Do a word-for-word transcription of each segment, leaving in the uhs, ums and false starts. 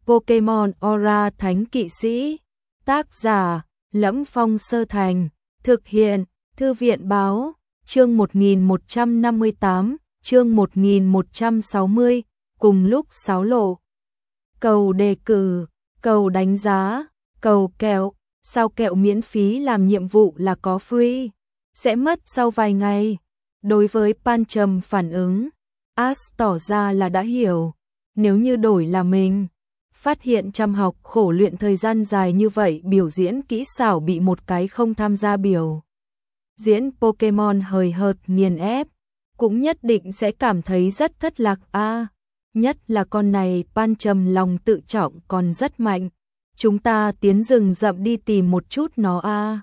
Pokemon Aura Thánh Kỵ Sĩ. Tác giả: Lẫm Phong Sơ Thành. Thực hiện: Thư viện báo. Chương một nghìn một trăm năm mươi tám, chương một nghìn một trăm sáu mươi, cùng lúc sáo lộ. Cầu đề cử, cầu đánh giá, cầu kẹo, sao kẹo miễn phí làm nhiệm vụ là có free, sẽ mất sau vài ngày. Đối với Pancham phản ứng, Ash tỏ ra là đã hiểu, nếu như đổi là mình, phát hiện chăm học khổ luyện thời gian dài như vậy biểu diễn kỹ xảo bị một cái không tham gia biểu diễn Pokemon hời hợt nghiền ép, cũng nhất định sẽ cảm thấy rất thất lạc a. À, nhất là con này Pancham lòng tự trọng còn rất mạnh. Chúng ta tiến rừng rậm đi tìm một chút nó a. À.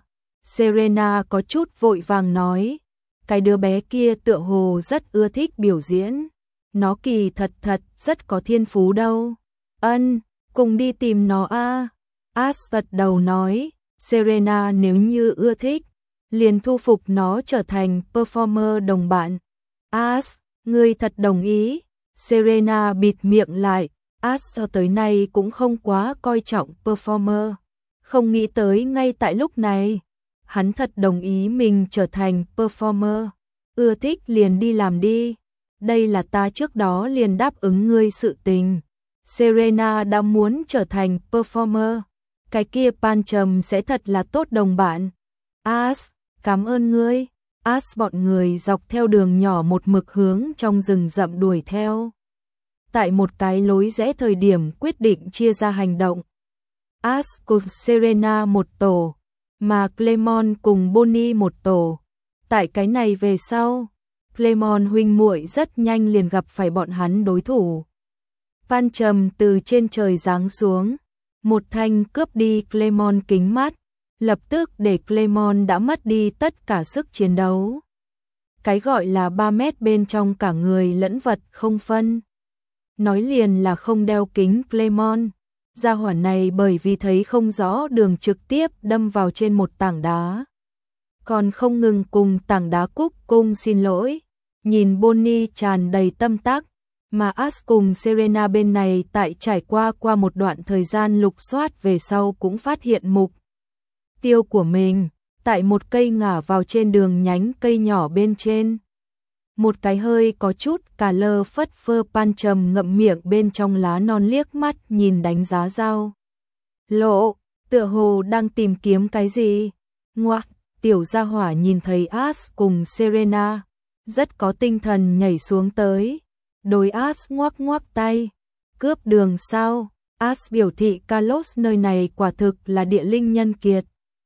Serena có chút vội vàng nói, cái đứa bé kia tựa hồ rất ưa thích biểu diễn, nó kỳ thật thật rất có thiên phú đâu. Ân, cùng đi tìm nó a. À. Ash gật đầu nói, Serena nếu như ưa thích, liền thu phục nó trở thành performer đồng bạn. Ash, ngươi thật đồng ý? Serena bịt miệng lại, Ash cho tới nay cũng không quá coi trọng performer. Không nghĩ tới ngay tại lúc này, hắn thật đồng ý mình trở thành performer. Ưa thích liền đi làm đi. Đây là ta trước đó liền đáp ứng ngươi sự tình. Serena đã muốn trở thành performer. Cái kia Pancham sẽ thật là tốt đồng bạn. Ash, cảm ơn ngươi. Ash bọn người dọc theo đường nhỏ một mực hướng trong rừng rậm đuổi theo. Tại một cái lối rẽ thời điểm quyết định chia ra hành động. Ash cùng Serena một tổ, mà Clemon cùng Bonnie một tổ. Tại cái này về sau, Clemon huynh muội rất nhanh liền gặp phải bọn hắn đối thủ. Pancham từ trên trời giáng xuống, một thanh cướp đi Clemon kính mắt, lập tức để Clemon đã mất đi tất cả sức chiến đấu. Cái gọi là ba mét bên trong cả người lẫn vật không phân. Nói liền là không đeo kính Clemon. Gia hỏa này bởi vì thấy không rõ đường trực tiếp đâm vào trên một tảng đá. Còn không ngừng cùng tảng đá cúc cung xin lỗi. Nhìn Bonnie tràn đầy tâm tác, mà Ash cùng Serena bên này tại trải qua qua một đoạn thời gian lục soát về sau cũng phát hiện mục tiêu của mình, tại một cây ngả vào trên đường nhánh cây nhỏ bên trên. Một cái hơi có chút cà lơ phất phơ Pancham ngậm miệng bên trong lá non liếc mắt nhìn đánh giá Giao Lộ, tựa hồ đang tìm kiếm cái gì. Ngoạc, tiểu gia hỏa nhìn thấy Ash cùng Serena, rất có tinh thần nhảy xuống tới. Đối Ash ngoắc ngoắc tay, cướp đường sao? Ash biểu thị Kalos nơi này quả thực là địa linh nhân kiệt.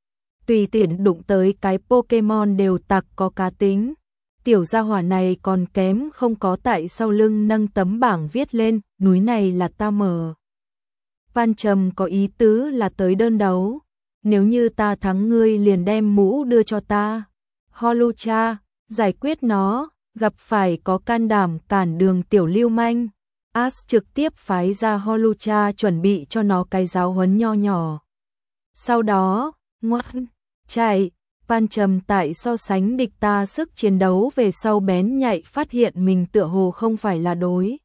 Tùy tiện đụng tới cái Pokemon đều tặc có cá tính. Tiểu gia hỏa này còn kém không có tại sau lưng nâng tấm bảng viết lên, núi này là ta mở. Pancham có ý tứ là tới đơn đấu. Nếu như ta thắng ngươi liền đem mũ đưa cho ta. Holucha, giải quyết nó, gặp phải có can đảm cản đường tiểu lưu manh. Ash trực tiếp phái ra Holucha chuẩn bị cho nó cái giáo huấn nho nhỏ. Sau đó, ngoan, chạy. Pancham tại so sánh địch ta sức chiến đấu về sau bén nhạy phát hiện mình tựa hồ không phải là đối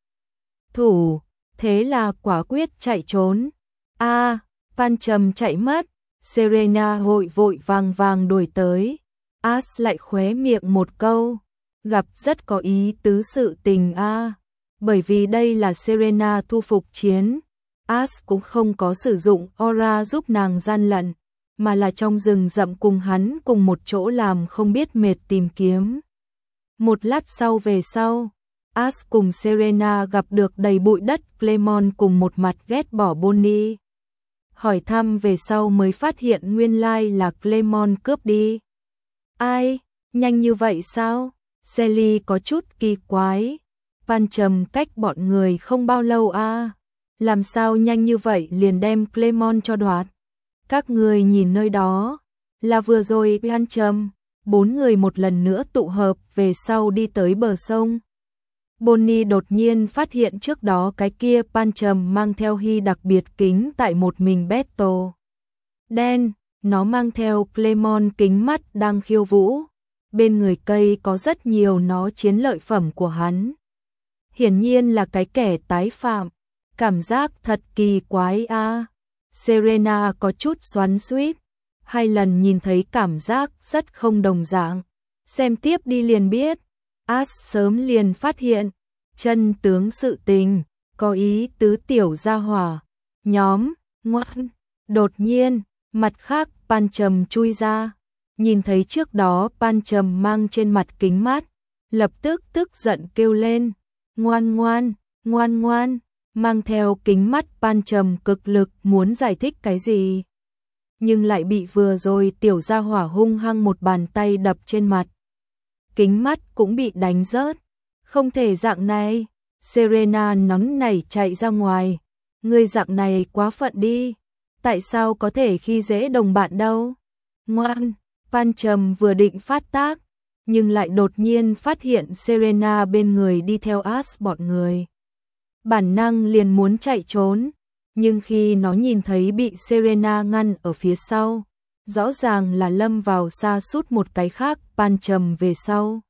thủ, thế là quả quyết chạy trốn. A, à, Pancham chạy mất, Serena vội vội vàng vàng đuổi tới. Ash lại khóe miệng một câu, gặp rất có ý tứ sự tình a. À. Bởi vì đây là Serena thu phục chiến, Ash cũng không có sử dụng aura giúp nàng gian lận, mà là trong rừng rậm cùng hắn cùng một chỗ làm không biết mệt tìm kiếm. Một lát sau về sau, Ash cùng Serena gặp được đầy bụi đất Clemon cùng một mặt ghét bỏ Bonnie. Hỏi thăm về sau mới phát hiện nguyên lai là Clemon cướp đi. Ai, nhanh như vậy sao? Sally có chút kỳ quái. Pancham cách bọn người không bao lâu a, à? Làm sao nhanh như vậy liền đem Clemon cho đoạt? Các người nhìn nơi đó, là vừa rồi Pancham, bốn người một lần nữa tụ hợp về sau đi tới bờ sông. Bonnie đột nhiên phát hiện trước đó cái kia Pancham mang theo hy đặc biệt kính tại một mình battle. Đen, nó mang theo Clemon kính mắt đang khiêu vũ. Bên người cây có rất nhiều nó chiến lợi phẩm của hắn. Hiển nhiên là cái kẻ tái phạm. Cảm giác thật kỳ quái a. Serena có chút xoắn xuýt, hai lần nhìn thấy cảm giác rất không đồng dạng. Xem tiếp đi liền biết, Ash sớm liền phát hiện, chân tướng sự tình, có ý tứ tiểu gia hỏa. Nhóm, ngoan, đột nhiên, mặt khác Pancham chui ra, nhìn thấy trước đó Pancham mang trên mặt kính mát, lập tức tức giận kêu lên, ngoan ngoan, ngoan ngoan, mang theo kính mắt Pancham cực lực muốn giải thích cái gì. Nhưng lại bị vừa rồi tiểu gia hỏa hung hăng một bàn tay đập trên mặt. Kính mắt cũng bị đánh rớt. Không thể dạng này. Serena nóng nảy chạy ra ngoài. Ngươi dạng này quá phận đi. Tại sao có thể khi dễ đồng bạn đâu? Ngoan, Pancham vừa định phát tác, nhưng lại đột nhiên phát hiện Serena bên người đi theo Ash bọn người. Bản năng liền muốn chạy trốn, nhưng khi nó nhìn thấy bị Serena ngăn ở phía sau, rõ ràng là lâm vào sa sút một cái khác Pancham về sau.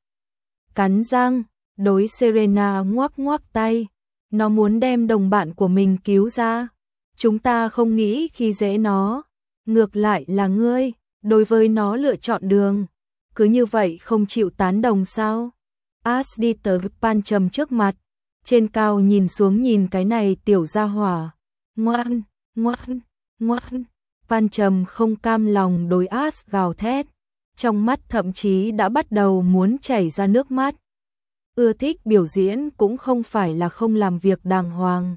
Cắn răng, đối Serena ngoắc ngoắc tay, nó muốn đem đồng bạn của mình cứu ra. Chúng ta không nghĩ khi dễ nó, ngược lại là ngươi, đối với nó lựa chọn đường. Cứ như vậy không chịu tán đồng sao? Ash đi tới Pancham trước mặt, trên cao nhìn xuống nhìn cái này tiểu gia hỏa. Ngoan, ngoan, ngoan. Pancham không cam lòng đối Ash gào thét, trong mắt thậm chí đã bắt đầu muốn chảy ra nước mắt. Ưa thích biểu diễn cũng không phải là không làm việc đàng hoàng.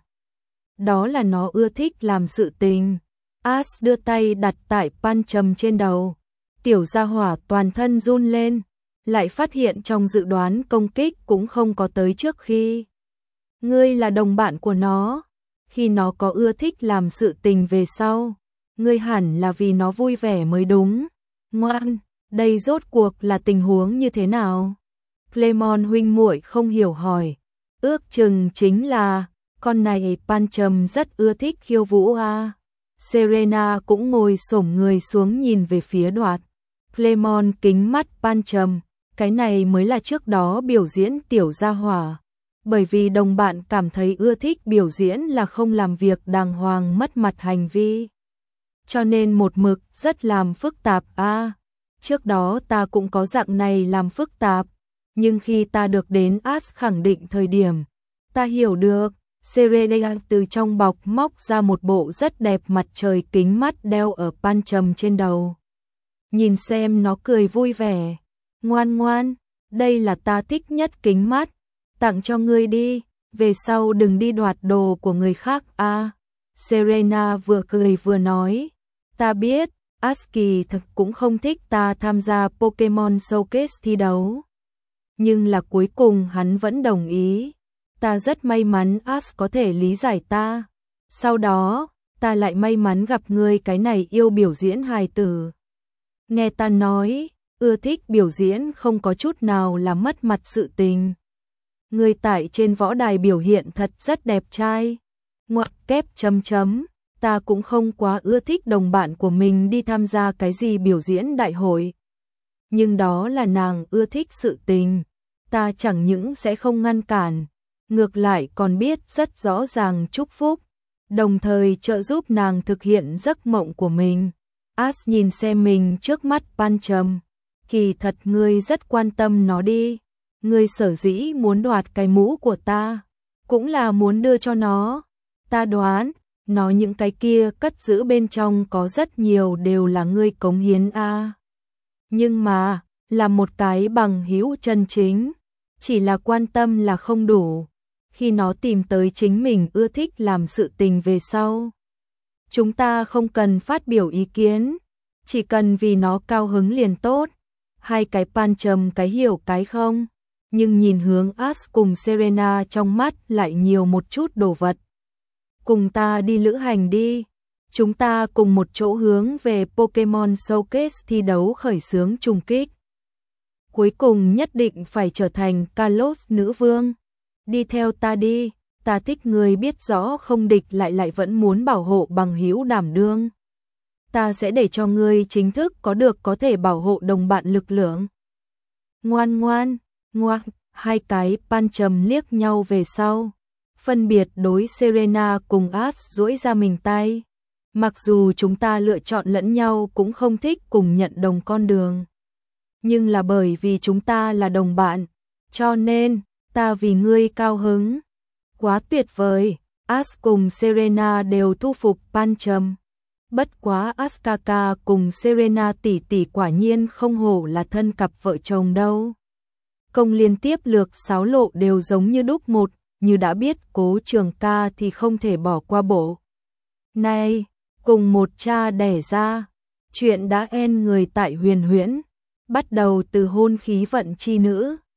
Đó là nó ưa thích làm sự tình. Ash đưa tay đặt tại Pancham trên đầu. Tiểu gia hỏa toàn thân run lên, lại phát hiện trong dự đoán công kích cũng không có tới trước khi. Ngươi là đồng bạn của nó, khi nó có ưa thích làm sự tình về sau, ngươi hẳn là vì nó vui vẻ mới đúng. Ngoan, đây rốt cuộc là tình huống như thế nào? Clemon huynh muội không hiểu hỏi, ước chừng chính là, con này Pancham rất ưa thích khiêu vũ à. Serena cũng ngồi xổm người xuống nhìn về phía Đoạt. Clemon kính mắt Pancham, cái này mới là trước đó biểu diễn tiểu gia hỏa. Bởi vì đồng bạn cảm thấy ưa thích biểu diễn là không làm việc đàng hoàng mất mặt hành vi. Cho nên một mực rất làm phức tạp a. À, trước đó ta cũng có dạng này làm phức tạp, nhưng khi ta được đến Ash khẳng định thời điểm, ta hiểu được. Serena từ trong bọc móc ra một bộ rất đẹp mặt trời kính mắt đeo ở Pancham trên đầu. Nhìn xem nó cười vui vẻ. Ngoan ngoan, đây là ta thích nhất kính mắt, tặng cho ngươi đi, về sau đừng đi đoạt đồ của người khác a. À, Serena vừa cười vừa nói, ta biết, Ash kỳ thực cũng không thích ta tham gia Pokemon Showcase thi đấu. Nhưng là cuối cùng hắn vẫn đồng ý. Ta rất may mắn Ash có thể lý giải ta. Sau đó, ta lại may mắn gặp ngươi cái này yêu biểu diễn hài tử. Nghe ta nói, ưa thích biểu diễn không có chút nào là mất mặt sự tình. Ngươi tại trên võ đài biểu hiện thật rất đẹp trai. Ngoặc kép chấm chấm, ta cũng không quá ưa thích đồng bạn của mình đi tham gia cái gì biểu diễn đại hội. Nhưng đó là nàng ưa thích sự tình. Ta chẳng những sẽ không ngăn cản, ngược lại còn biết rất rõ ràng chúc phúc, đồng thời trợ giúp nàng thực hiện giấc mộng của mình. Ash nhìn xem mình trước mắt Pancham, kỳ thật ngươi rất quan tâm nó đi, ngươi sở dĩ muốn đoạt cái mũ của ta, cũng là muốn đưa cho nó. Ta đoán, nó những cái kia cất giữ bên trong có rất nhiều đều là ngươi cống hiến a. À. Nhưng mà, là một cái bằng hữu chân chính, chỉ là quan tâm là không đủ. Khi nó tìm tới chính mình ưa thích làm sự tình về sau, chúng ta không cần phát biểu ý kiến, chỉ cần vì nó cao hứng liền tốt. Hai cái Pancham cái hiểu cái không, nhưng nhìn hướng Ash cùng Serena trong mắt lại nhiều một chút đồ vật. Cùng ta đi lữ hành đi, chúng ta cùng một chỗ hướng về Pokemon Showcase thi đấu khởi xướng trùng kích. Cuối cùng nhất định phải trở thành Kalos nữ vương. Đi theo ta đi, ta thích người biết rõ không địch lại lại vẫn muốn bảo hộ bằng hữu đảm đương. Ta sẽ để cho ngươi chính thức có được có thể bảo hộ đồng bạn lực lượng. Ngoan ngoan, ngoan, hai cái Pancham liếc nhau về sau. phân biệt đối Serena cùng As duỗi ra mình tay. Mặc dù chúng ta lựa chọn lẫn nhau cũng không thích cùng nhận đồng con đường. Nhưng là bởi vì chúng ta là đồng bạn, cho nên ta vì ngươi cao hứng. Quá tuyệt vời, As cùng Serena đều thu phục Pancham. Bất quá Askaka cùng Serena tỷ tỷ quả nhiên không hổ là thân cặp vợ chồng đâu. Công liên tiếp lược sáu lộ đều giống như đúc một, như đã biết Cố Trường Ca thì không thể bỏ qua bộ. Này, cùng một cha đẻ ra, chuyện đã en người tại Huyền Huyễn, bắt đầu từ hôn khí vận chi nữ.